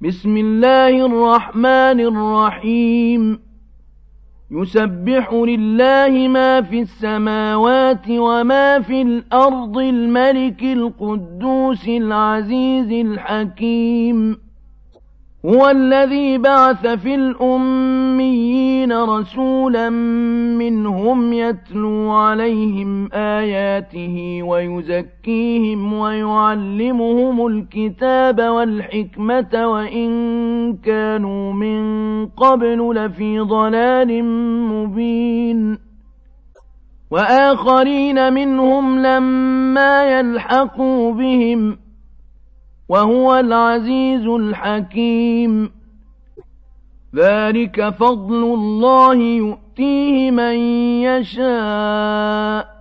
بسم الله الرحمن الرحيم يسبح لله ما في السماوات وما في الأرض الملك القدوس العزيز الحكيم هو الذي بعث في الأميين رسولا منهم يتلو عليهم آياته ويزكيهم ويعلمهم الكتاب والحكمة وإن كانوا من قبل لفي ضلال مبين وآخرين منهم لما يلحقوا بهم وهو العزيز الحكيم ذلك فضل الله يؤتيه من يشاء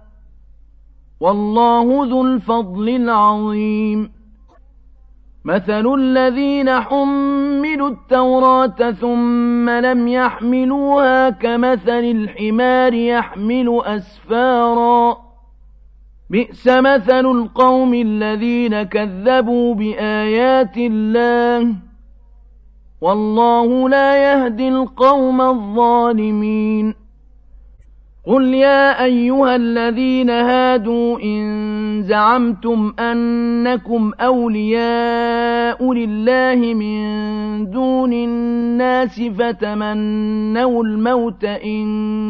والله ذو الفضل العظيم مثل الذين حملوا التوراة ثم لم يحملوها كمثل الحمار يحمل أسفارا بئس مثل القوم الذين كذبوا بآيات الله والله لا يهدي القوم الظالمين قل يا أيها الذين هادوا إن زعمتم أنكم أولياء لله من دون الناس فتمنوا الموت إن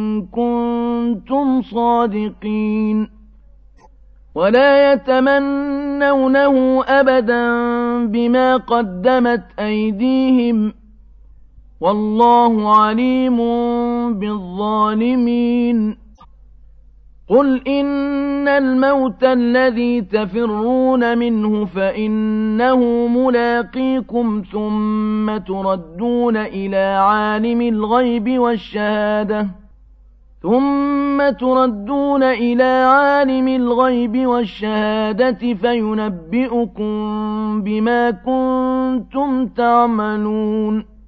كنتم صادقين ولا يتمنونه أبدا بما قدمت أيديهم والله عليم بالظالمين قل إن الموت الذي تفرون منه فإنه ملاقيكم ثم تردون إلى عالم الغيب والشهادة فينبئكم بما كنتم تعملون